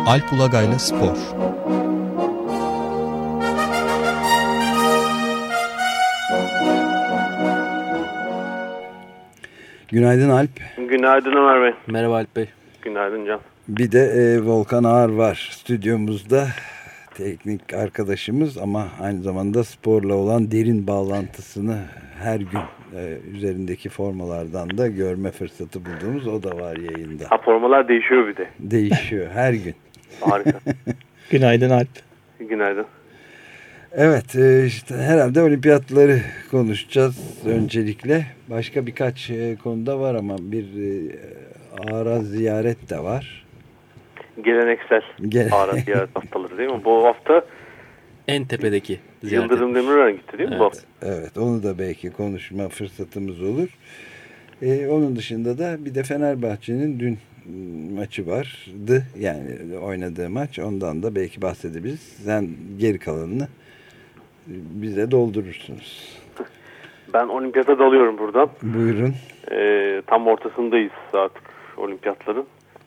Alp Ulagay'la Spor. Günaydın Alp. Günaydın Ömer Bey. Merhaba Alp Bey. Günaydın Can. Bir de Volkan Ağar var stüdyomuzda. Teknik arkadaşımız ama aynı zamanda sporla olan derin bağlantısını her gün üzerindeki formalardan da görme fırsatı bulduğumuz o da var yayında. Ha, formalar değişiyor bir de. Değişiyor her gün. Harika. Günaydın Alp. Günaydın. Evet, işte herhalde olimpiyatları konuşacağız öncelikle. Başka birkaç konuda var ama bir Ağar'a ziyaret de var. Geleneksel Ağar'a ziyaret haftaları değil mi? Bu hafta en tepedeki ziyaret. Yıldırım Demirören gitti değil mi? Evet. Evet, onu da belki konuşma fırsatımız olur. Onun dışında da bir de Fenerbahçe'nin dün maçı vardı. Yani oynadığı maç. Ondan da belki bahsedebiliriz. Sen geri kalanını bize doldurursunuz. Ben olimpiyata dalıyorum buradan. Buyurun. Tam ortasındayız artık olimpiyatların.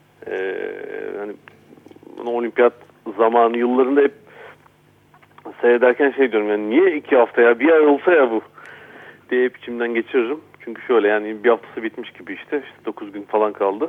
Hani olimpiyat zamanı yıllarında hep seyrederken şey diyorum, yani niye 2 hafta ya, bir ay olsa ya bu diye hep içimden geçiririm. Çünkü şöyle, yani bir haftası bitmiş gibi işte 9 gün falan kaldı.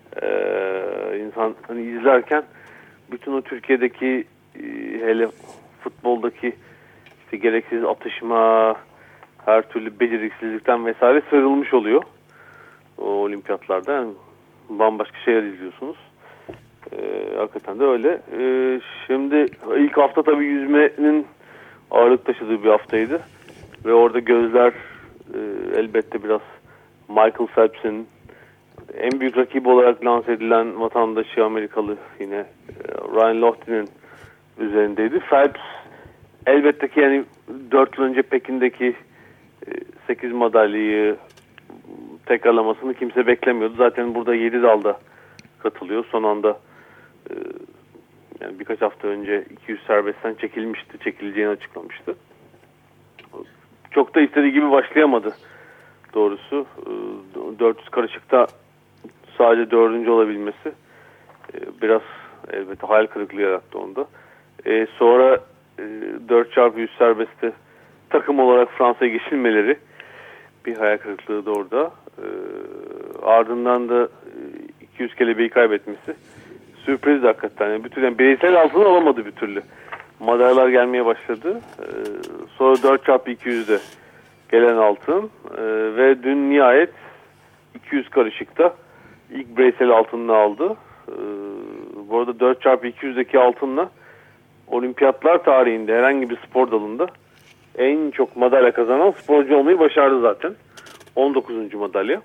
İnsan hani izlerken bütün o Türkiye'deki hele futboldaki işte gereksiz atışma, her türlü beceriksizlikten vesaire sıyrılmış oluyor o olimpiyatlarda. Yani bambaşka şeyler izliyorsunuz. Hakikaten de öyle. Şimdi ilk hafta tabii yüzmenin ağırlık taşıdığı bir haftaydı. Ve orada gözler elbette biraz Michael Phelps'in, en büyük rakibi olarak lanse edilen vatandaşı Amerikalı yine Ryan Lochte üzerindeydi. Phelps elbette ki yani 4 yıl önce Pekin'deki 8 madalyayı tekrarlamasını kimse beklemiyordu. Zaten burada 7 dalda katılıyor. Son anda yani birkaç hafta önce 200 serbestten çekilmişti. Çekileceğini açıklamıştı. Çok da istediği gibi başlayamadı doğrusu. 400 karışıkta sadece 4. olabilmesi biraz elbette hayal kırıklığı yarattı onda. Sonra 4x100 serbestte takım olarak Fransa'ya geçilmeleri bir hayal kırıklığı da orada. Ardından da 200 kelebeği kaybetmesi sürpriz hakikaten. Yani yani bireysel altını alamadı bir türlü. Madalyalar gelmeye başladı. Sonra 4x200'de gelen altın ve dün nihayet 200 karışıkta ilk bireysel altınını aldı. Bu arada 4x200'deki altınla olimpiyatlar tarihinde herhangi bir spor dalında en çok madalya kazanan sporcu olmayı başardı zaten. 19. madalya.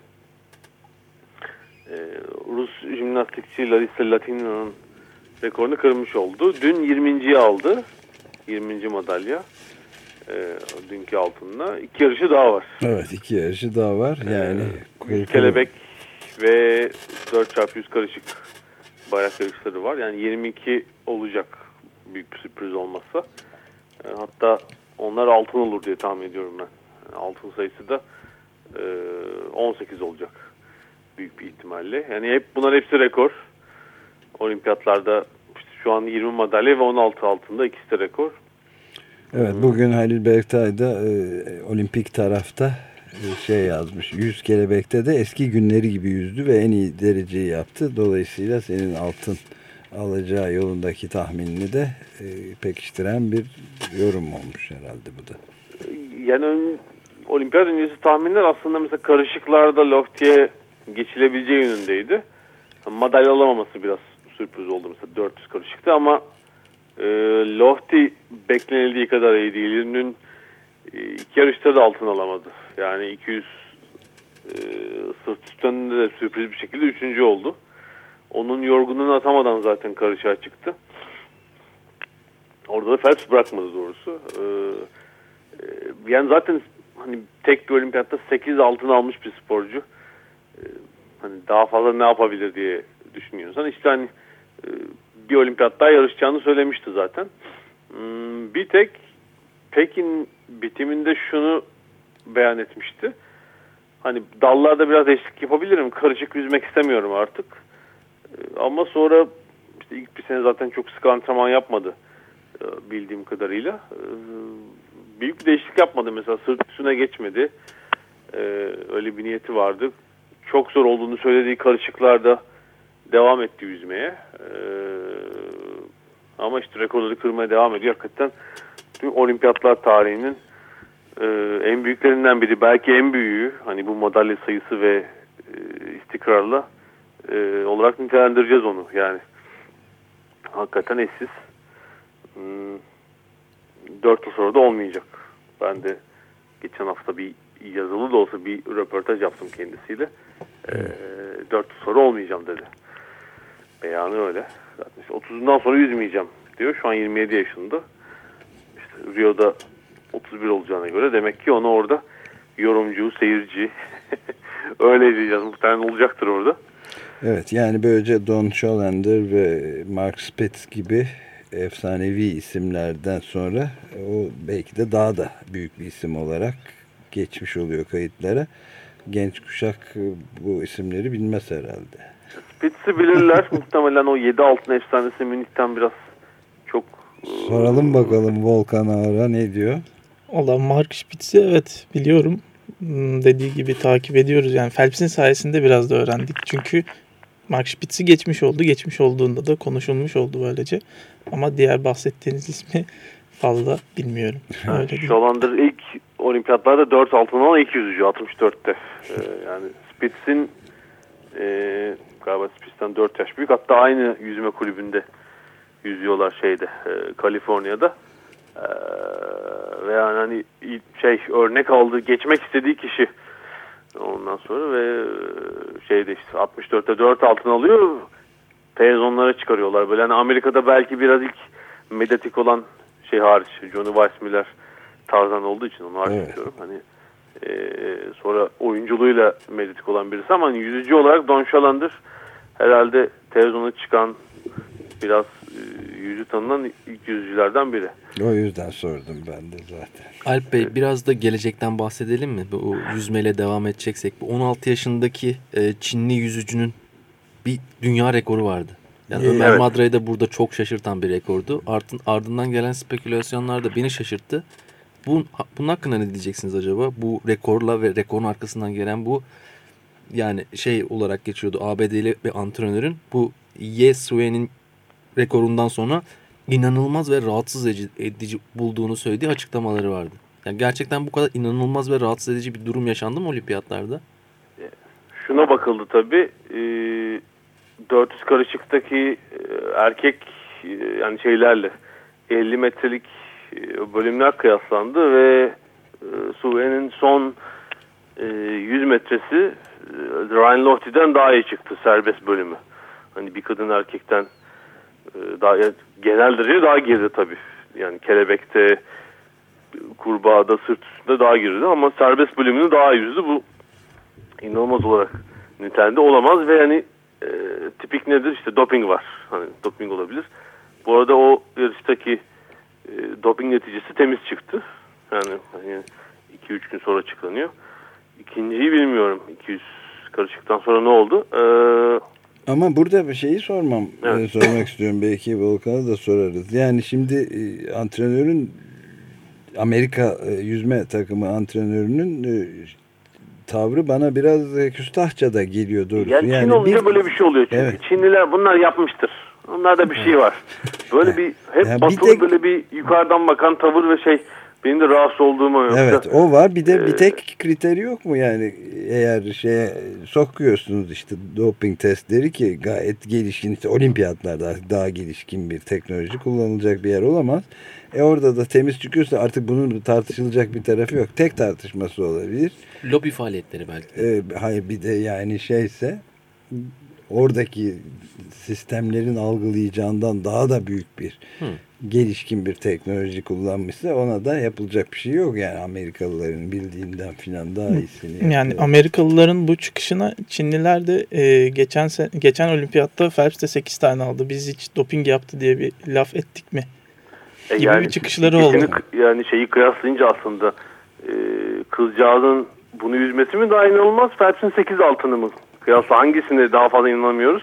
Rus jimnastikçi Larisa Latina'nın rekorunu kırmış oldu. Dün 20.yi aldı. 20. madalya. Dünkü altınla. 2 yarışı daha var. Evet, 2 yarışı daha var. Yani 100 kelebek ve 4x100 karışık bayrak yarışları var. Yani 22 olacak büyük bir sürpriz olmazsa. Hatta onlar altın olur diye tahmin ediyorum ben. Yani altın sayısı da 18 olacak büyük bir ihtimalle. Yani bunlar hepsi rekor. Olimpiyatlarda işte şu an 20 madalya ve 16 altında, ikisi de rekor. Evet, bugün Halil Berktay da olimpik tarafta yazmış. 100 kelebekte de eski günleri gibi yüzdü ve en iyi dereceyi yaptı. Dolayısıyla senin altın alacağı yolundaki tahminini de pekiştiren bir yorum olmuş herhalde bu da. Yani olimpiyat öncesi tahminler aslında mesela karışıklarda Lofty'ye geçilebileceği yönündeydi. Madalya alamaması biraz sürpriz oldu mesela 400 karışıkta ama Lofty beklenildiği kadar iyi değil. Dün 2 yarışta da altın alamadı. Yani 200 sırt üstünde de sürpriz bir şekilde 3. oldu. Onun yorgunluğunu atamadan zaten karışığa çıktı. Orada da Phelps bırakmadı doğrusu. Yani zaten hani tek bir olimpiyatta 8 altın almış bir sporcu. Hani daha fazla ne yapabilir diye düşünüyorsan işte hani bir olimpiyat daha yarışacağını söylemişti zaten. Bir tek Pekin bitiminde şunu beyan etmişti. Hani dallarda biraz değişiklik yapabilirim. Karışık yüzmek istemiyorum artık. Ama sonra işte ilk bir sene zaten çok sık antrenman yapmadı bildiğim kadarıyla. Büyük bir değişiklik yapmadı. Mesela sırt üstüne geçmedi. Öyle bir niyeti vardı. Çok zor olduğunu söylediği karışıklarda devam etti yüzmeye. Ama işte rekorları kırmaya devam ediyor. Hakikaten tüm olimpiyatlar tarihinin en büyüklerinden biri. Belki en büyüğü. Hani bu madalya sayısı ve istikrarla olarak nitelendireceğiz onu. Yani hakikaten eşsiz. 4 yıl sonra da olmayacak. Ben de geçen hafta bir yazılı da olsa bir röportaj yaptım kendisiyle. 4 yıl sonra olmayacağım dedi. Beyanı öyle. Zaten işte 30'undan sonra yüzmeyeceğim diyor. Şu an 27 yaşında. İşte Rio'da 31 olacağına göre demek ki onu orada yorumcu, seyirci öyle diyeceğiz. Muhtemelen olacaktır orada. Evet, yani böylece Don Schollander ve Mark Spitz gibi efsanevi isimlerden sonra o belki de daha da büyük bir isim olarak geçmiş oluyor kayıtlara. Genç kuşak bu isimleri bilmez herhalde. Spitz'i bilirler. Muhtemelen o 7 altın efsanesi Münih'ten biraz çok... Soralım bakalım Volkan Ağar'a ne diyor? Valla Mark Spitz'i evet biliyorum. Dediği gibi takip ediyoruz. Yani Phelps'in sayesinde biraz da öğrendik. Çünkü Mark Spitz'i geçmiş oldu. Geçmiş olduğunda da konuşulmuş oldu böylece. Ama diğer bahsettiğiniz ismi fazla bilmiyorum. Schollander ilk olimpiyatlarda 4 altın alan ilk yüzücü 64'te. Yani Spitz'in galiba Spitz'ten 4 yaş büyük. Hatta aynı yüzme kulübünde yüzüyorlar Kaliforniya'da. Ve yani hani örnek aldığı, geçmek istediği kişi ondan sonra ve işte 64'te 4 altın alıyor. Televizyonlara çıkarıyorlar. Böyle hani Amerika'da belki biraz ilk medyatik olan hariç, Johnny Weissmuller Tarzan olduğu için onu hariç tutuyorum. Hani sonra oyunculuğuyla medyatik olan birisi ama hani yüzücü olarak Don Schollander herhalde televizyona çıkan biraz yüzü tanınan ilk yüzücülerden biri. O yüzden sordum ben de zaten. Alp Bey, biraz da gelecekten bahsedelim mi? Bu yüzmeyle devam edeceksek. Bu 16 yaşındaki Çinli yüzücünün bir dünya rekoru vardı. Yani Ömer Madra'yı da burada çok şaşırtan bir rekordu. Ardından gelen spekülasyonlar da beni şaşırttı. Bunun hakkında ne diyeceksiniz acaba? Bu rekorla ve rekorun arkasından gelen bu yani olarak geçiyordu. ABD'li bir antrenörün bu Ye Sue'nin rekorundan sonra inanılmaz ve rahatsız edici bulduğunu söylediği açıklamaları vardı. Yani gerçekten bu kadar inanılmaz ve rahatsız edici bir durum yaşandı mı olimpiyatlarda? Şuna bakıldı tabii. 400 karışıktaki erkek yani 50 metrelik bölümler kıyaslandı ve Sue'nin son 100 metresi Ryan Lotte'den daha iyi çıktı serbest bölümü. Hani bir kadın erkekten daha genel derece daha geride tabii. Yani kelebekte, kurbağada, sırt üstünde daha geride ama serbest bölümünü daha yüzdü. Bu inanılmaz olarak nitelendi olamaz ve yani tipik nedir? İşte doping var. Hani doping olabilir. Bu arada o yarıştaki doping neticesi temiz çıktı. Yani 2-3 gün sonra açıklanıyor. İkinciyi bilmiyorum. 200 karışıktan sonra ne oldu? Ama burada bir şeyi sormak istiyorum. Belki Volkan'a da sorarız. Yani şimdi antrenörün Amerika yüzme takımı antrenörünün tavrı bana biraz küstahça da geliyor doğrusu. Yani Çin olunca böyle bir şey oluyor çünkü. Evet. Çinliler bunlar yapmıştır. Onlarda bir şey var. Böyle bir hep batılı böyle bir yukarıdan bakan tavır ve benim de rahatsız olduğumu yoksa. Evet, o var. Bir de bir tek kriteri yok mu yani eğer sokuyorsunuz işte doping testleri ki gayet gelişkin işte olimpiyatlarda daha gelişkin bir teknoloji kullanılacak bir yer olamaz. Orada da temiz çıkıyorsa artık bunun tartışılacak bir tarafı yok. Tek tartışması olabilir. Lobi faaliyetleri belki. Hayır bir de yani oradaki sistemlerin algılayacağından daha da büyük bir gelişkin bir teknoloji kullanmışsa ona da yapılacak bir şey yok. Yani Amerikalıların bildiğinden filan daha iyisini yapıyor. Yani Amerikalıların bu çıkışına Çinliler de geçen olimpiyatta Phelps de 8 tane aldı. Biz hiç doping yaptı diye bir laf ettik mi? Gibi yani bir çıkışları oldu. Yani kıyaslayınca aslında kızcağızın bunu yüzmesi mi daha inanılmaz? Phelps'in 8 altını mı? Kıyasla hangisine daha fazla inanamıyoruz?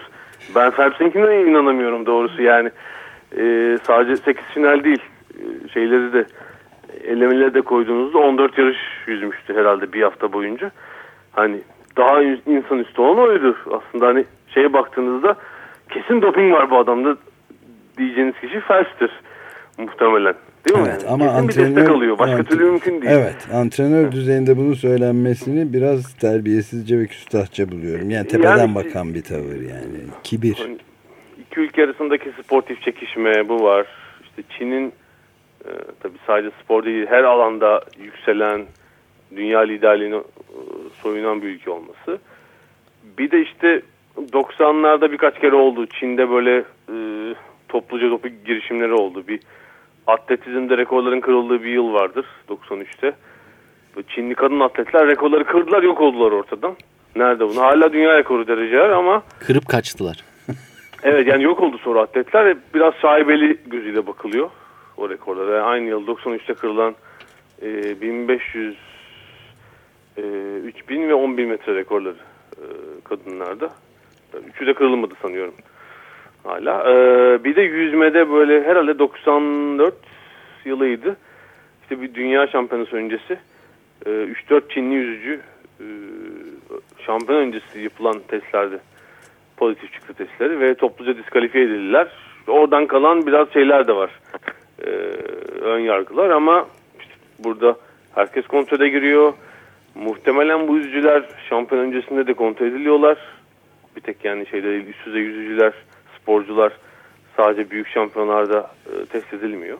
Ben Phelps'inkine inanamıyorum doğrusu yani. Sadece 8 final değil. Şeyleri de elemeleri de koyduğunuzda 14 yarış yüzmüştü herhalde bir hafta boyunca. Hani daha insanüstü olan oydu. Aslında hani şeye baktığınızda kesin doping var bu adamda diyeceğiniz kişi Phelps'tir muhtemelen. Değil mi? Evet, yani ama kesin bir destek alıyor. Başka türlü mümkün değil. Evet, antrenör düzeyinde bunu söylenmesini biraz terbiyesizce ve küstahça buluyorum. Yani tepeden bakan bir tavır yani. Kibir. Hani iki ülke arasındaki sportif çekişme bu var. İşte Çin'in tabii sadece spor değil her alanda yükselen dünya liderliğine soyunan bir ülke olması. Bir de işte 90'larda birkaç kere oldu. Çin'de böyle topluca doping girişimleri oldu. Bir atletizmde rekorların kırıldığı bir yıl vardır 93'te. Çinli kadın atletler rekorları kırdılar, yok oldular ortadan. Nerede bunu? Hala dünya rekoru dereceler ama kırıp kaçtılar. Evet yani yok oldu sonra atletler. Biraz şaibeli gözüyle bakılıyor o rekorlara. Yani aynı yıl 93'te kırılan 1500 3000 ve 10.000 metre rekorları kadınlarda. Üçü de kırılmadı sanıyorum. Hala. Bir de yüzmede böyle herhalde 94 yılıydı. İşte bir dünya şampiyonası öncesi 3-4 Çinli yüzücü şampiyon öncesi yapılan testlerde pozitif çıktı testleri ve topluca diskalifiye edildiler. Oradan kalan biraz şeyler de var. Ön yargılar ama işte burada herkes kontrole giriyor. Muhtemelen bu yüzücüler şampiyon öncesinde de kontrol ediliyorlar. Bir tek yani şeyde üst düzey yüzücüler, sporcular sadece büyük şampiyonlarda test edilmiyor.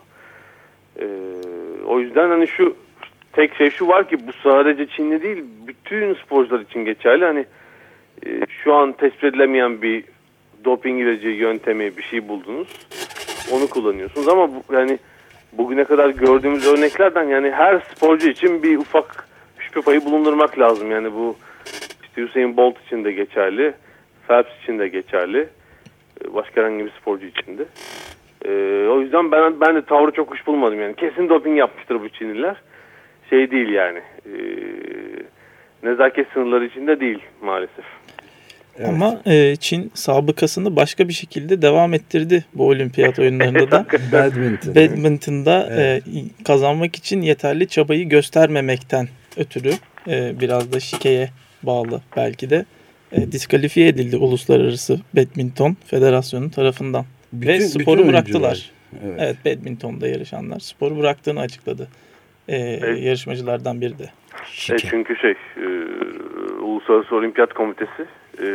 O yüzden hani şu tek şey şu var ki bu sadece Çinli değil bütün sporcular için geçerli. Hani şu an tespit edilemeyen bir doping ilacı yöntemi bir şey buldunuz. Onu kullanıyorsunuz ama yani bugüne kadar gördüğümüz örneklerden yani her sporcu için bir ufak şüphe payı bulundurmak lazım. Yani bu işte Usain Bolt için de geçerli, Phelps için de geçerli, başka herhangi bir sporcu için de. O yüzden ben de tavrı çok hoş bulmadım yani. Kesin doping yapmıştır bu Çinliler. Şey değil yani. Nezaket sınırları içinde değil maalesef. Evet. Ama Çin sabıkasını başka bir şekilde devam ettirdi bu olimpiyat oyunlarında da. Badminton'da evet. Kazanmak için yeterli çabayı göstermemekten ötürü biraz da şikeye bağlı belki de diskalifiye edildi Uluslararası Badminton Federasyonu tarafından. Ve sporu bıraktılar. Evet, badmintonda yarışanlar sporu bıraktığını açıkladı. Yarışmacılardan biri de. Çünkü Uluslararası Olimpiyat Komitesi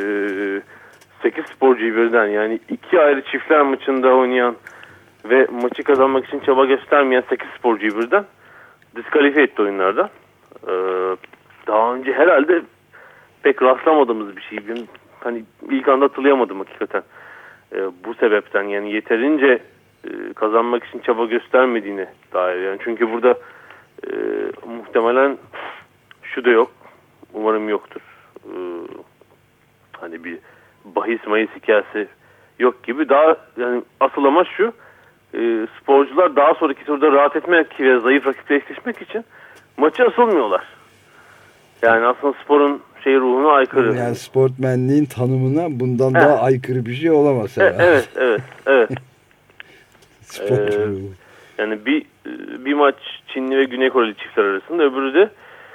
8 sporcuyu birden yani 2 ayrı çiftler maçında oynayan ve maçı kazanmak için çaba göstermeyen 8 sporcuyu birden diskalifiye etti oyunlarda. Daha önce herhalde pek rastlamadığımız bir şey. Hani ilk anda hatırlayamadım hakikaten. Bu sebepten yani yeterince kazanmak için çaba göstermediğine dair. Yani çünkü burada muhtemelen şu da yok. Umarım yoktur. Hani bir bahis hikayesi yok gibi. Daha yani asıl amaç şu. Sporcular daha sonraki turda rahat etmek ve zayıf rakiple eşleşmek için maçı asılmıyorlar. Yani aslında sporun ruhuna aykırı. Yani sportmenliğin tanımına bundan daha aykırı bir şey olamaz herhalde. Evet. Yani bir maç Çinli ve Güney Koreli çiftler arasında, öbürü de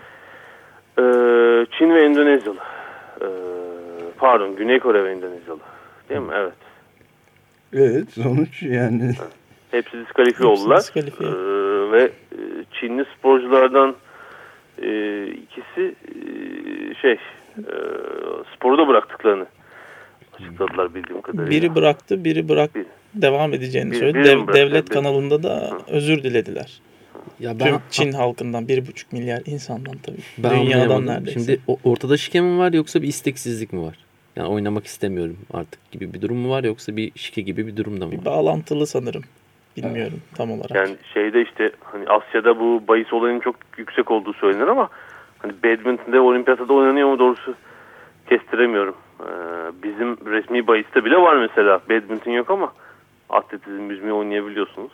Çin ve Endonezyalı. Güney Kore ve Endonezyalı. Değil mi? Evet. Evet, sonuç yani. Hepsi diskalifiye oldular. Ve Çinli sporculardan ikisi sporu da bıraktıklarını açıkladılar bildiğim kadarıyla. Biri bıraktı, devam edeceğini söyledi. Devlet kanalında da özür dilediler. Ya tüm Çin halkından 1,5 milyar insandan tabii. Dünyadan neredeyse. Şimdi ortada şike mi var yoksa bir isteksizlik mi var? Yani oynamak istemiyorum artık gibi bir durum mu var yoksa bir şike gibi bir durum da mı var? Bir bağlantılı sanırım. Bilmiyorum tam olarak. Yani işte hani Asya'da bu bahis olayının çok yüksek olduğu söylenir ama hani badminton'da olimpiyatta oynanıyor mu doğrusu kestiremiyorum. Bizim resmi bahiste bile var mesela. Badminton yok ama atletizm, yüzmeyi oynayabiliyorsunuz.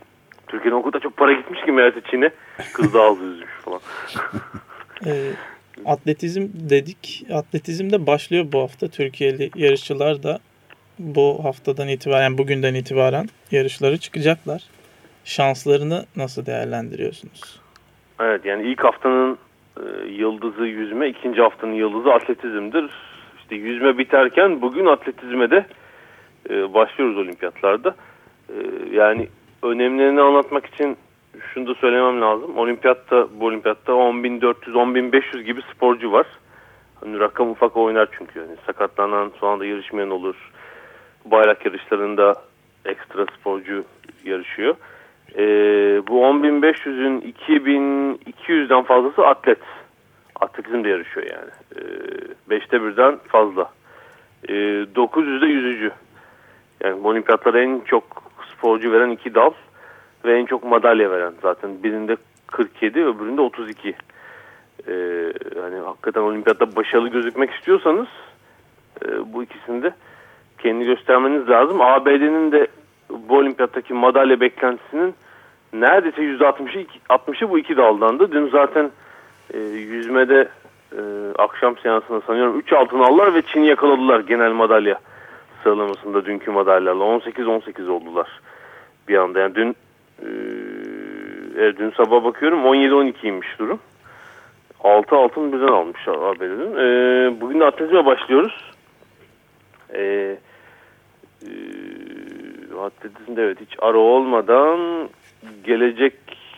Türkiye'den o kadar çok para gitmiş ki meğerse Çin'e. Kız da ağzı yüzmüş falan. Atletizm dedik. Atletizm de başlıyor bu hafta. Türkiye'li yarışçılar da bu haftadan itibaren, bugünden itibaren yarışlara çıkacaklar. Şanslarını nasıl değerlendiriyorsunuz? Evet, yani ilk haftanın yıldızı yüzme, ikinci haftanın yıldızı atletizmdir. İşte yüzme biterken bugün atletizme de başlıyoruz olimpiyatlarda. Yani önemlerini anlatmak için şunu da söylemem lazım. Bu olimpiyatta 10.400, 10.500 gibi sporcu var. Hani rakam ufak oynar çünkü. Yani sakatlanan, son anda yarışmayan olur. Bayrak yarışlarında ekstra sporcu yarışıyor. Bu 10.500'ün 2.200'den fazlası atlet. Atletizmde yarışıyor yani. 5'te birden fazla. 900'de yüzücü. Yani bu olimpiyatlara en çok sporcu veren 2 dal ve en çok madalya veren. Zaten birinde 47, öbüründe 32. Hani hakikaten olimpiyatta başarılı gözükmek istiyorsanız bu ikisinde kendini göstermeniz lazım. ABD'nin de bu olimpiyattaki madalya beklentisinin neredeyse %60'ı bu 2 daldandı. Dün zaten yüzmede akşam seansında sanıyorum 3 altın aldılar ve Çin'i yakaladılar genel madalya sıralamasında dünkü madalyalarla. 18-18 oldular bir anda. Yani dün sabah bakıyorum 17-12'ymiş durum. 6 altın birden almış ABD'nin. Bugün de atletizme başlıyoruz. Atletizmde evet hiç ara olmadan gelecek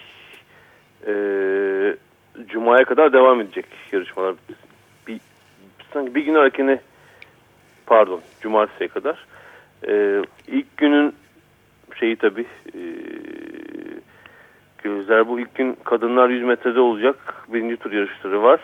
Cuma'ya kadar devam edecek yarışmalar. Sanki bir gün erkene Cumartesi'ye kadar. İlk günün tabii gözler bu ilk gün kadınlar 100 metrede olacak. Birinci tur yarışları var.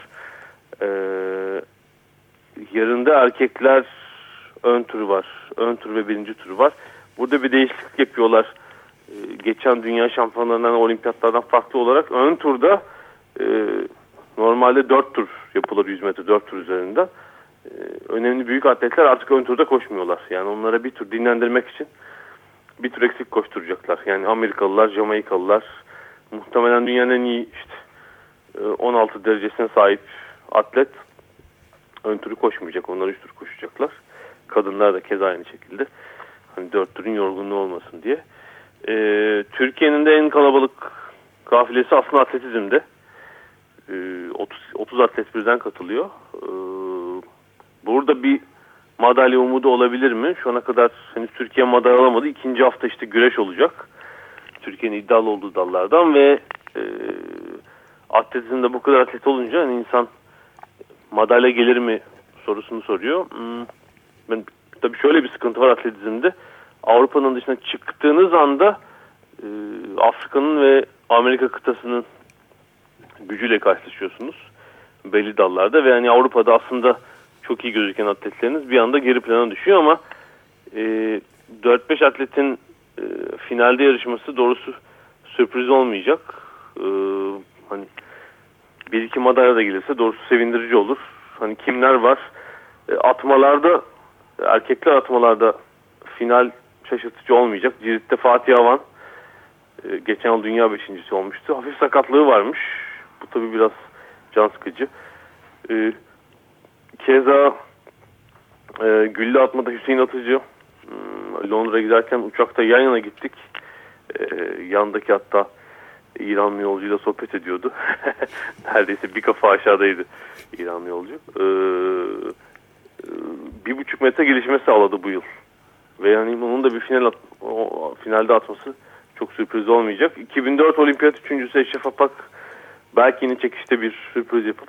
Yarın da erkekler ön turu var. Ön tur ve birinci turu var. Burada bir değişiklik yapıyorlar. Geçen dünya şampiyonlarından, olimpiyatlardan farklı olarak ön turda normalde 4 tur yapılır 100 metre 4 tur üzerinden. Önemli büyük atletler artık ön turda koşmuyorlar. Yani onlara bir tur dinlendirmek için bir tur eksik koşturacaklar. Yani Amerikalılar, Jamaikalılar, muhtemelen dünyanın en iyi 16 derecesine sahip atlet ön turu koşmayacak. Onlar 3 tur koşacaklar. Kadınlar da keza aynı şekilde. Hani 4 turun yorgunluğu olmasın diye. Türkiye'nin de en kalabalık kafilesi aslında atletizmde. 30 atlet birden katılıyor. Burada bir madalya umudu olabilir mi? Şu ana kadar henüz Türkiye madalya alamadı. İkinci hafta güreş olacak. Türkiye'nin iddialı olduğu dallardan ve atletizmde bu kadar atlet olunca hani insan madalya gelir mi sorusunu soruyor. Tabii şöyle bir sıkıntı var atletizmde. Avrupa'nın dışına çıktığınız anda Afrika'nın ve Amerika kıtasının gücüyle karşılaşıyorsunuz belli dallarda ve hani Avrupa'da aslında çok iyi gözüken atletleriniz bir anda geri plana düşüyor ama 4-5 atletin finalde yarışması doğrusu sürpriz olmayacak. Hani 1-2 madalya da gelirse doğrusu sevindirici olur. Hani kimler var? Atmalarda, erkekler atmalarda final şaşırtıcı olmayacak. Cirit'te Fatih Avan geçen yıl dünya 5.'si olmuştu. Hafif sakatlığı varmış. Bu tabii biraz can sıkıcı. Keza gülle atmada Hüseyin Atıcı Londra'ya giderken uçakta yan yana gittik. Yandaki hatta İranlı yolcuyla sohbet ediyordu. Neredeyse bir kafa aşağıdaydı İranlı yolcu. 1,5 metre gelişme sağladı bu yıl. Ve yani onun da bir finalde atması çok sürpriz olmayacak. 2004 olimpiyat üçüncüsü Eşref Apak belki yine çekişte bir sürpriz yapıp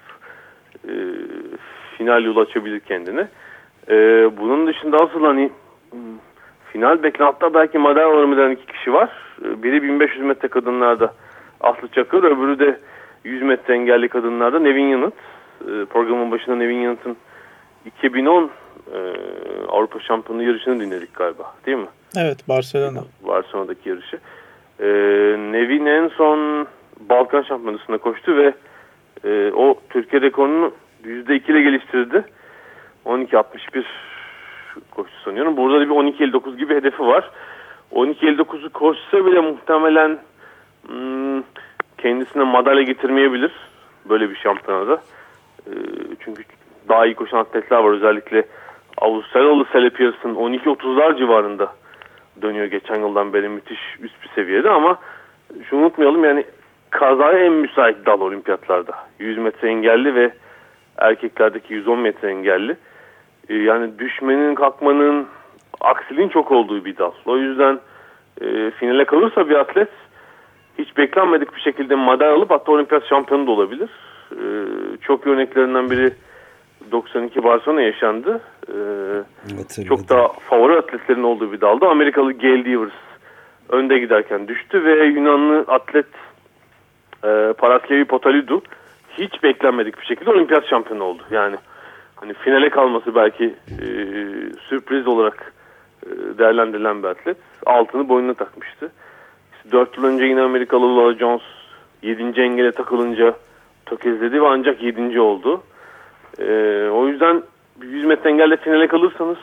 final yolu açabilir kendine. Bunun dışında asıl hani final beklentiler belki madalya olamayacak 2 kişi var. Biri 1500 metre kadınlarda Aslı Çakır, öbürü de 100 metre engelli kadınlarda Nevin Yanıt. Programın başında Nevin Yanıt'ın 2010 Avrupa Şampiyonu yarışını dinledik galiba, değil mi? Evet, Barcelona'daki yarışı. Nevin en son Balkan Şampiyonası'nda koştu ve o Türkiye rekorunu %2 ile geliştirdi. 12.61 koştu sanıyorum. Burada da bir 12.59 gibi hedefi var. 12.59'u koşsa bile muhtemelen kendisine madalya getirmeyebilir. Böyle bir şampiyonada. Çünkü daha iyi koşan atletler var. Özellikle Avustralyalı Sally Pearson 12.30'lar civarında dönüyor geçen yıldan beri, müthiş üst bir seviyede. Ama şunu unutmayalım, yani kazaya en müsait dal olimpiyatlarda. 100 metre engelli ve erkeklerdeki 110 metre engelli. Yani düşmenin, kalkmanın, aksiliğin çok olduğu bir dal. O yüzden finale kalırsa bir atlet hiç beklenmedik bir şekilde madalya alıp hatta olimpiyat şampiyonu da olabilir. Çok örneklerinden biri 92 Barcelona yaşandı. Çok da favori atletlerin olduğu bir dalda Amerikalı Gail Devers önde giderken düştü ve Yunanlı atlet Paraskevi Potaloudou hiç beklenmedik bir şekilde olimpiyat şampiyonu oldu. Yani hani finale kalması belki sürpriz olarak değerlendirilen bir atlet. Altını boynuna takmıştı. 4 yıl önce yine Amerikalı Laura Jones 7. engele takılınca tökezledi ve ancak 7. oldu. O yüzden 100 metre engelle finale kalırsanız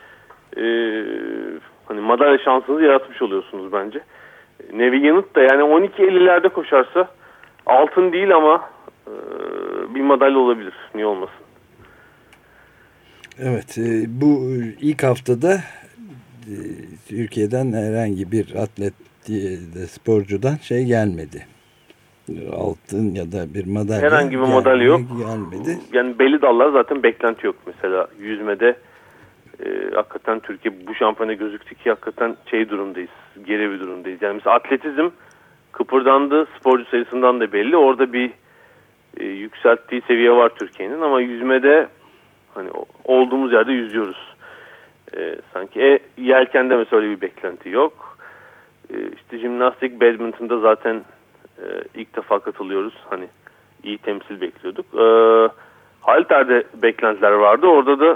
hani madalya şansınızı yaratmış oluyorsunuz bence. Nevi Yanıt da yani 12.50'lerde koşarsa altın değil ama bir madalya olabilir. Niye olmasın? Evet, bu ilk haftada Türkiye'den herhangi bir atlet de sporcudan şey gelmedi. Altın ya da bir madalya. Herhangi bir madalya yok. Gelmedi. Yani belli dallar zaten beklenti yok. Mesela yüzmede hakikaten Türkiye bu şampiyona gözüktü ki hakikaten durumdayız. Geri bir durumdayız. Yani mesela atletizm kıpırdandı. Sporcu sayısından da belli. Orada bir yükselttiği seviye var Türkiye'nin ama yüzmede hani olduğumuz yerde yüzüyoruz. Sanki yelkende mesela öyle bir beklenti yok. İşte jimnastik, badminton'da zaten ilk defa katılıyoruz. Hani iyi temsil bekliyorduk. Halter'de beklentiler vardı. Orada da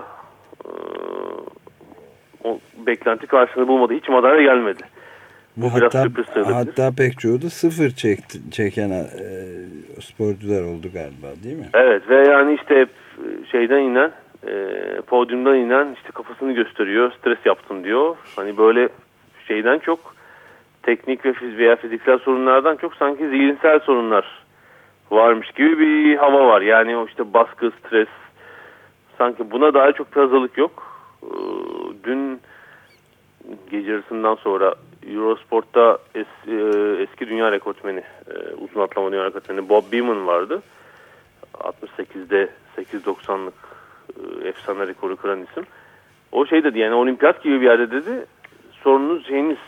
o beklenti karşılığını bulmadı. Hiç madalya gelmedi. Bu biraz sürpriz sayılabilir. Hatta pek çoğu da sıfır çeken sporcular oldu galiba, değil mi? Evet ve yani işte hep şeyden inen, podyumdan inen işte kafasını gösteriyor, stres yaptım diyor. Hani böyle şeyden çok teknik veya fiziksel sorunlardan çok sanki zihinsel sorunlar varmış gibi bir hava var. Yani o işte baskı, stres, sanki buna daha çok bir hazırlık yok. Dün gece yarısından sonra Eurosport'ta eski dünya rekortmeni, uzun atlama dünya rekortmeni Bob Beamon vardı. 68'de 8.90'lık efsane rekoru kıran isim. O şey dedi, yani olimpiyat gibi bir yerde dedi, sorununuz şeyiniz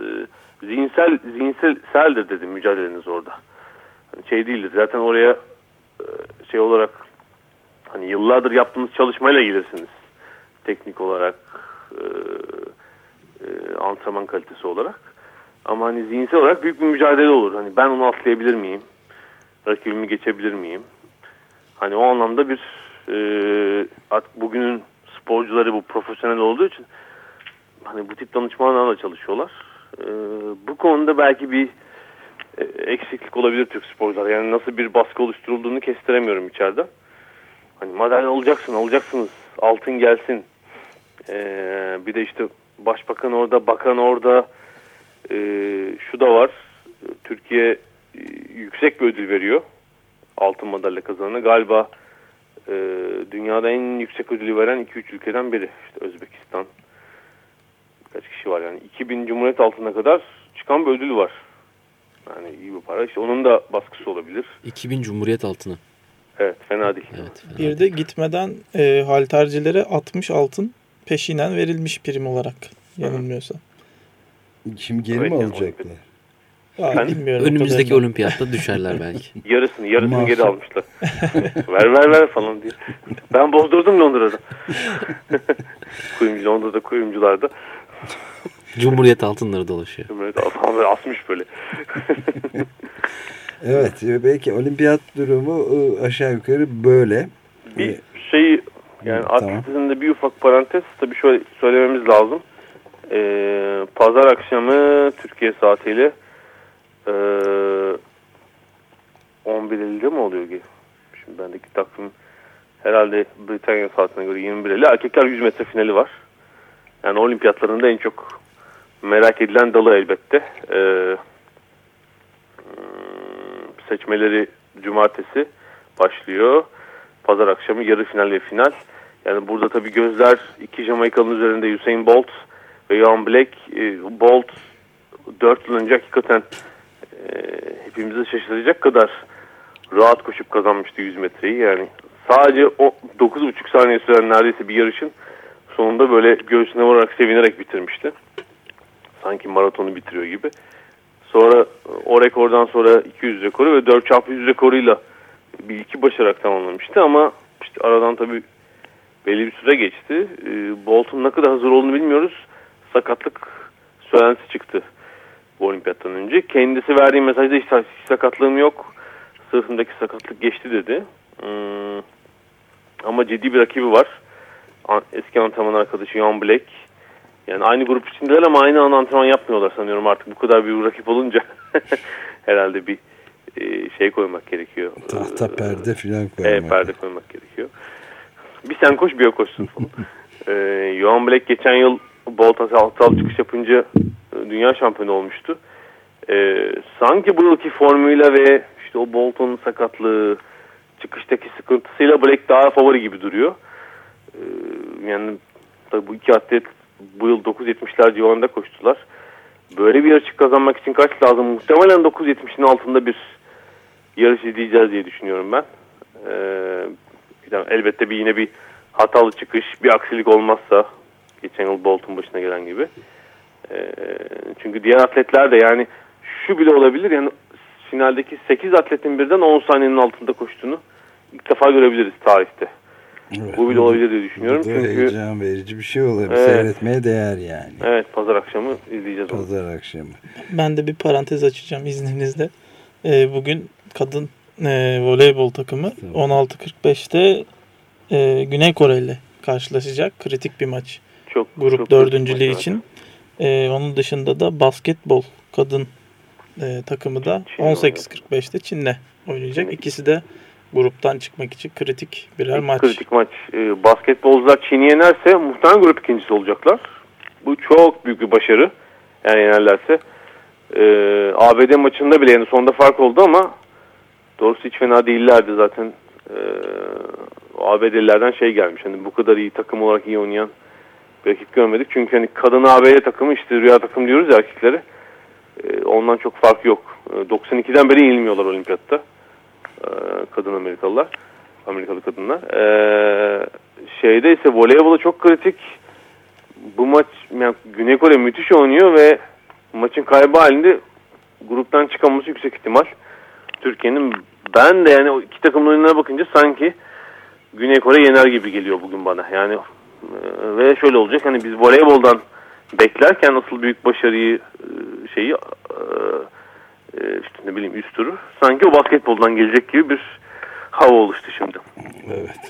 zihinseldir dedi, mücadeleniz orada. Hani şey değildir zaten, oraya şey olarak hani yıllardır yaptığınız çalışmayla gelirsiniz. Teknik olarak, antrenman kalitesi olarak. Ama hani zihinsel olarak büyük bir mücadele olur. Hani ben onu atlayabilir miyim? Rakibimi geçebilir miyim? Hani o anlamda bir artık bugünün sporcuları bu profesyonel olduğu için hani bu tip danışmanlarla çalışıyorlar. Bu konuda belki bir eksiklik olabilir Türk sporcular. Yani nasıl bir baskı oluşturulduğunu kestiremiyorum içeride. Hani madalya alacaksınız. Altın gelsin. Bir de işte başbakan orada, bakan orada. Şu da var. Türkiye yüksek bir ödül veriyor altın madalya kazanana. Galiba dünyada en yüksek ödülü veren 2-3 ülkeden biri. İşte Özbekistan. Kaç kişi var yani. 2000 Cumhuriyet altına kadar çıkan bir ödül var. Yani iyi bir para. İşte onun da baskısı olabilir. 2000 Cumhuriyet altını. Evet, fena değil. Evet, fena bir de gitmeden haltercilere 60 altın peşinen verilmiş prim olarak, yanılmıyorsam. Şimdi geri mi alacaklar? Bilmiyorum. Önümüzdeki olimpiyatta düşerler belki. Yarısını geri almışlar. ver falan diye. Ben bozdurdum Londra'da. Londra'da kuyumcularda. Cumhuriyet altınları dolaşıyor. Cumhuriyet altınları asmış böyle. Evet, belki olimpiyat durumu aşağı yukarı böyle. Bir şey yani atletizmde bir ufak parantez tabii şöyle söylememiz lazım. Pazar akşamı Türkiye saatiyle 11.50'de mi oluyor ki? Şimdi bendeki takvim herhalde Britanya saatine göre 21.50. Erkekler 100 metre finali var. Yani olimpiyatlarında en çok merak edilen dalı elbette. Seçmeleri cumartesi başlıyor. Pazar akşamı yarı final ve final. Yani burada tabii gözler iki Jamaikalı'nın üzerinde, Usain Bolt ve Jan Black. Bolt 4 yıl önce hakikaten hepimizi şaşıracak kadar rahat koşup kazanmıştı 100 metreyi. Yani sadece 9,5 saniye süren neredeyse bir yarışın sonunda böyle göğsüne vurarak sevinerek bitirmişti. Sanki maratonu bitiriyor gibi. Sonra o rekordan sonra 200 rekoru ve 4x100 rekoruyla bir iki başararak tamamlamıştı ama işte aradan tabii belli bir süre geçti. Bolt'un ne kadar hazır olduğunu bilmiyoruz. Sakatlık söylentisi çıktı bu olimpiyattan önce. Kendisi verdiği mesajda hiç sakatlığım yok. Sırtımdaki sakatlık geçti dedi. Ama ciddi bir rakibi var. Eski antrenman arkadaşı Jan Black. Yani aynı grup içindeler ama aynı anda antrenman yapmıyorlar sanıyorum artık. Bu kadar bir rakip olunca herhalde bir şey koymak gerekiyor. Tahta perde falan koymak. Evet, perde koymak gerekiyor. Bir sen koş, bir o koşsun falan. Jan Black geçen yıl Bolt hatalı çıkış yapınca dünya şampiyonu olmuştu. Sanki bu yılki formuyla ve işte o Bolt'un sakatlığı, çıkıştaki sıkıntısıyla Black daha favori gibi duruyor. Yani tabii bu iki atlet bu yıl 9.70'ler civarında koştular. Böyle bir yarışı kazanmak için kaç lazım? Muhtemelen 9.70'in altında bir yarış izleyeceğiz diye düşünüyorum ben. Elbette yine bir hatalı çıkış, bir aksilik olmazsa geçen yıl Bolt'un başına gelen gibi. Çünkü diğer atletler de yani şu bile olabilir, yani finaldeki 8 atletin birden 10 saniyenin altında koştuğunu ilk defa görebiliriz tarihte. Evet, bu bile olabilir diye düşünüyorum. Çünkü heyecan verici bir şey olabilir. Evet, seyretmeye değer yani. Evet, pazar akşamı izleyeceğiz onu. Pazar akşamı. Ben de bir parantez açacağım izninizle. Bugün kadın voleybol takımı 16.45'te Güney Kore ile karşılaşacak. Kritik bir maç. Grup dördüncülüğü için. Onun dışında da basketbol kadın takımı da 18.45'te Çin'le oynayacak. İkisi de gruptan çıkmak için kritik birer maç. Kritik maç. Basketbolcular Çin'i yenerse muhtemelen grup ikincisi olacaklar. Bu çok büyük bir başarı. Yani yenerlerse. ABD maçında bile yani sonunda fark oldu ama doğrusu hiç fena değillerdi zaten. ABD'lilerden şey gelmiş. Hani bu kadar iyi takım olarak iyi oynayan bir rakip görmedik. Çünkü hani kadın ABD takımı, işte rüya takım diyoruz ya erkekleri. Ondan çok fark yok. 92'den beri yenilmiyorlar olimpiyatta. Kadın Amerikalı kadınlar. Şeyde ise voleybola çok kritik. Bu maç yani Güney Kore müthiş oynuyor ve maçın kaybı halinde gruptan çıkamaması yüksek ihtimal. Türkiye'nin, ben de yani o iki takımın oyunlarına bakınca sanki Güney Kore yener gibi geliyor bugün bana. Yani ve şöyle olacak, hani biz voleyboldan beklerken asıl büyük başarıyı işte ne bileyim üst turu sanki o basketboldan gelecek gibi bir hava oluştu şimdi. Evet.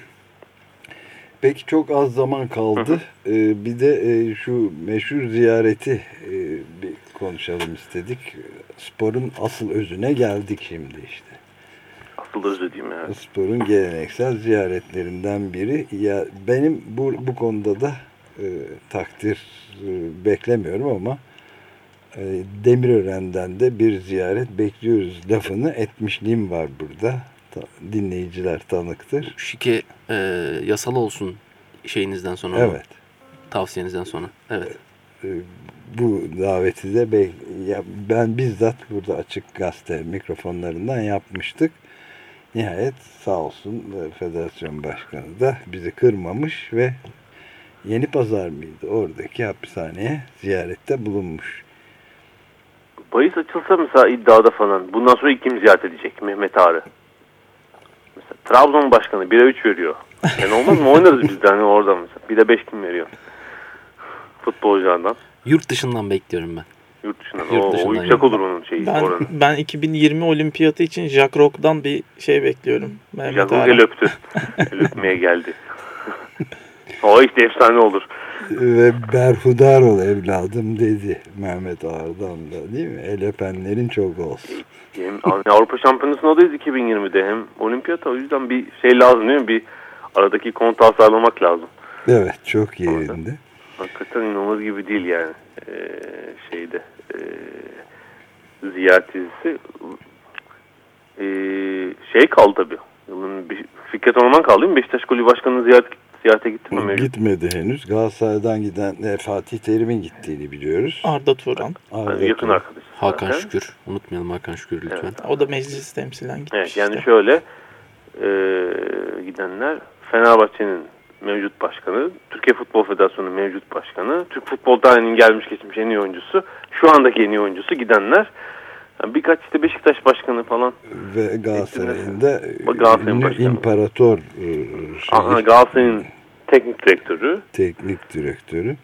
Peki çok az zaman kaldı. Bir de şu meşhur ziyareti bir konuşalım istedik. Sporun asıl özüne geldik şimdi işte. Asıl özü diyeyim yani. Sporun geleneksel ziyaretlerinden biri. Ya benim bu konuda da takdir beklemiyorum ama Demirören'den de bir ziyaret bekliyoruz lafını etmişliğim var burada. Dinleyiciler tanıktır. Şike yasal olsun şeyinizden sonra. Evet. Tavsiyenizden sonra. Evet. Bu daveti de ben bizzat burada Açık Gazete mikrofonlarından yapmıştık. Nihayet sağ olsun federasyon başkanı da bizi kırmamış ve Yenipazar mıydı? Oradaki hapishaneye ziyarette bulunmuş. Bahis açılsa mesela iddiada falan bundan sonra kim ziyaret edecek? Mehmet Ağrı. Mesela Trabzon başkanı 1'e 3 veriyor. Yani olmaz mı? Oynarız biz de hani oradan mesela. 1'e 5 kim veriyor? Futbolculardan. Yurt dışından bekliyorum ben. Yurt dışından. O yüksek olur onun şeyi. Ben 2020 olimpiyatı için Jack Rock'dan bir şey bekliyorum. Jack Rock el öptü. El öpmeye geldi. O işte efsane olur. Ve berhudar ol evladım dedi Mehmet Ağar'dan da, değil mi? El öpenlerin çok olsun. Hem Avrupa Şampiyonası'ndayız 2020'de, hem olimpiyata, o yüzden bir şey lazım değil mi? Bir aradaki kontağı sağlamak lazım. Evet, çok yerinde. Hakikaten inanılmaz gibi değil yani. Ziyaret dizisi. Şey kaldı tabii. Yılın bir Fikret Orman kaldı değil mi? Beşiktaş Kulübü Başkanı'nı ziyarete gitti mi? Gitmedi henüz. Galatasaray'dan giden Fatih Terim'in gittiğini biliyoruz. Arda Turan. Yakın arkadaş. Hakan Şükür. Unutmayalım Hakan Şükür lütfen. Evet. O da meclis temsilen gitmiş. Evet, yani şöyle gidenler Fenerbahçe'nin mevcut başkanı, Türkiye Futbol Federasyonu'nun mevcut başkanı, Türk Futbol Tarihi'nin gelmiş geçmiş en iyi oyuncusu, şu andaki en iyi oyuncusu gidenler. Yani birkaç işte Beşiktaş başkanı falan. Ve Galatasaray'ın da imparator Galatasaray'ın teknik direktörü.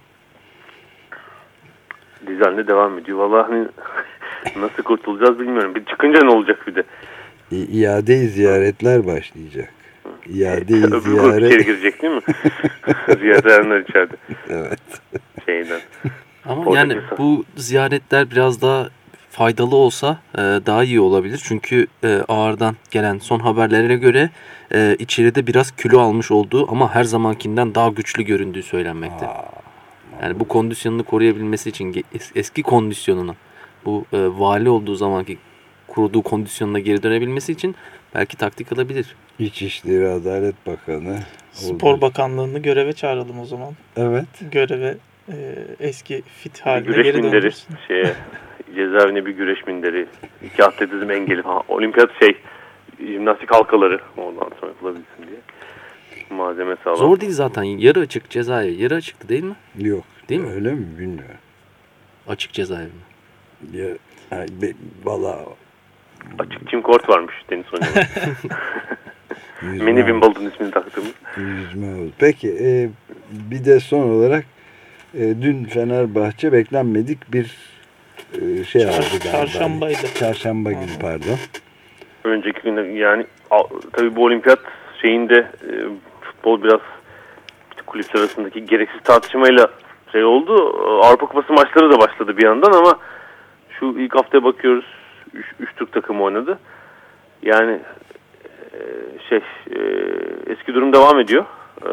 Dizaynla devam ediyor. Vallahi hani nasıl kurtulacağız bilmiyorum. Bir çıkınca ne olacak bir de. İade-i ziyaretler başlayacak. İade-i ziyaret. İçeri girecek değil mi? Ziyaret edenler içeride. Evet. Ama oradaki yani bu ziyaretler biraz daha faydalı olsa daha iyi olabilir. Çünkü ağırdan gelen son haberlere göre içeride biraz kilo almış olduğu ama her zamankinden daha güçlü göründüğü söylenmekte. Yani bu kondisyonunu koruyabilmesi için eski kondisyonuna, bu vali olduğu zamanki kurduğu kondisyonuna geri dönebilmesi için belki taktik alabilir. İçişleri Adalet Bakanı. Spor Bakanlığı'nı göreve çağıralım o zaman. Evet. Göreve eski fit haline geri döndürsün. Cezaevine bir güreş minderi, 2 atletizm engeli falan, olimpiyat jimnastik halkaları ondan sonra yapılabilsin diye. Malzeme sağlam. Zor değil zaten. Yarı açık cezaevi. Yarı açıktı değil mi? Yok. Değil mi? Öyle mi? Bilmiyorum. Açık cezaevi mi? Ya, valla. Açık çim kort varmış deniz oynamak. Mini Wimbledon ismini taktığımız. Yüzme oldu. Peki bir de son olarak dün Fenerbahçe beklenmedik bir şey aldı galiba. Çarşambaydı. Çarşamba günü pardon. Önceki günde yani tabii bu olimpiyat şeyinde futbol biraz işte kulüpler arasındaki gereksiz tartışmayla oldu. Avrupa Kupası maçları da başladı bir yandan ama şu ilk haftaya bakıyoruz. 3 Türk takımı oynadı. Yani eski durum devam ediyor.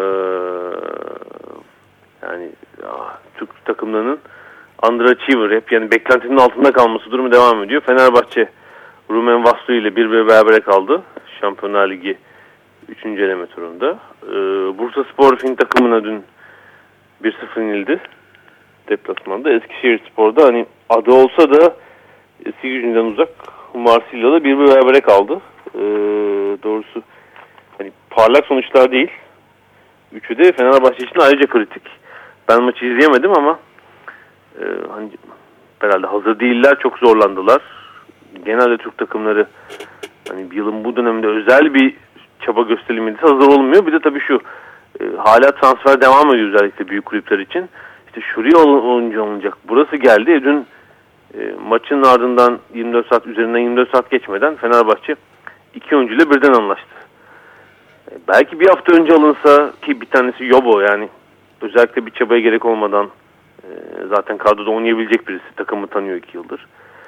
Yani Türk takımlarının underachiever hep yani beklentinin altında kalması durumu devam ediyor. Fenerbahçe Rumen Vaslui ile 1-1 berabere kaldı. Şampiyonlar Ligi 3. eleme turunda. Bursaspor Fin takımına dün 1-0 yenildi. Deplasmanda. Eskişehirspor'da hani adı olsa da eski gücünden uzak Marsilya'da 1-1 berabere kaldı. Doğrusu hani parlak sonuçlar değil. Üçü de Fenerbahçe için ayrıca kritik. Ben maçı izleyemedim ama hani herhalde hazır değiller, çok zorlandılar. Genelde Türk takımları hani yılın bu döneminde özel bir çaba gösterilmediyse hazır olmuyor. Bir de tabii şu hala transfer devam ediyor özellikle büyük kulüpler için. İşte şuraya oyuncu alınacak. Burası geldi. Dün maçın ardından 24 saat üzerinden 24 saat geçmeden Fenerbahçe 2 oyuncuyla birden anlaştı. Belki bir hafta önce alınsa ki bir tanesi Yobo yani özellikle bir çabaya gerek olmadan zaten kadroda oynayabilecek birisi. Takımı tanıyor 2 yıldır.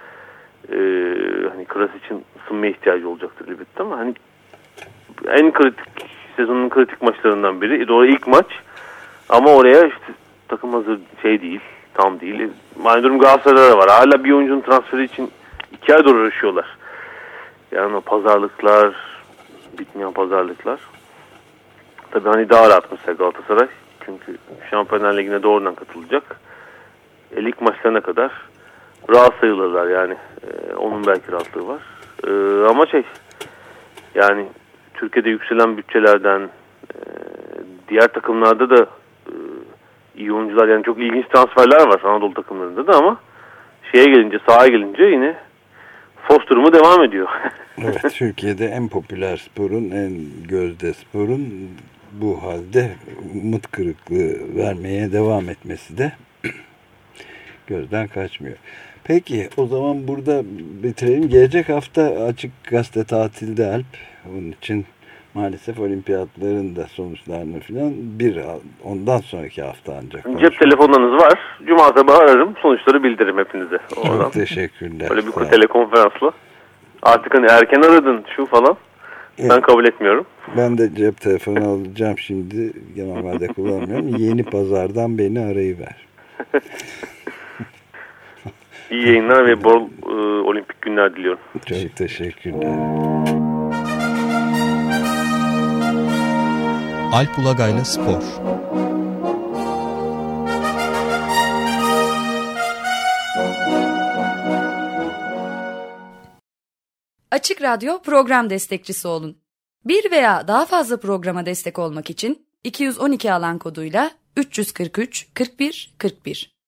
Hani Kras için ısınmaya ihtiyacı olacaktır elbette ama hani en kritik sezonun kritik maçlarından biri. Doğru ilk maç ama oraya işte takım hazır değil. Tam değil. Aynı durum Galatasaray'da var. Hala bir oyuncunun transferi için 2 aydır uğraşıyorlar. Yani o pazarlıklar, bitmeyen pazarlıklar. Tabii hani daha rahat mesela Galatasaray. Çünkü Şampiyonlar Ligi'ne doğrudan katılacak. Lig maçlarına kadar rahat sayılırlar yani. Onun belki rahatlığı var. Ama yani Türkiye'de yükselen bütçelerden diğer takımlarda da iyi oyuncular yani çok ilginç transferler var Anadolu takımlarında da ama sahaya gelince yine Fos durumu devam ediyor. Evet, Türkiye'de en popüler sporun, en gözde sporun bu halde umut kırıklığı vermeye devam etmesi de gözden kaçmıyor. Peki o zaman burada bitirelim. Gelecek hafta Açık Gazete tatilde Alp. Onun için maalesef olimpiyatların da sonuçlarını falan ondan sonraki hafta ancak konuşuruz. Cep telefonlarınız var. Cuma sabahı ararım. Sonuçları bildiririm hepinize. Çok teşekkürler. Böyle bir telekonferansla. Artık hani erken aradın şu falan. Evet. Ben kabul etmiyorum. Ben de cep telefonu alacağım şimdi. Normalde kullanmıyorum. Yeni Pazar'dan beni arayıver. İyi yayınlar ve bol olimpik günler diliyorum. Çok teşekkürler. Alp Ulagay'la Spor. Açık Radyo program destekçisi olun. Bir veya daha fazla programa destek olmak için 212 alan koduyla 343 41 41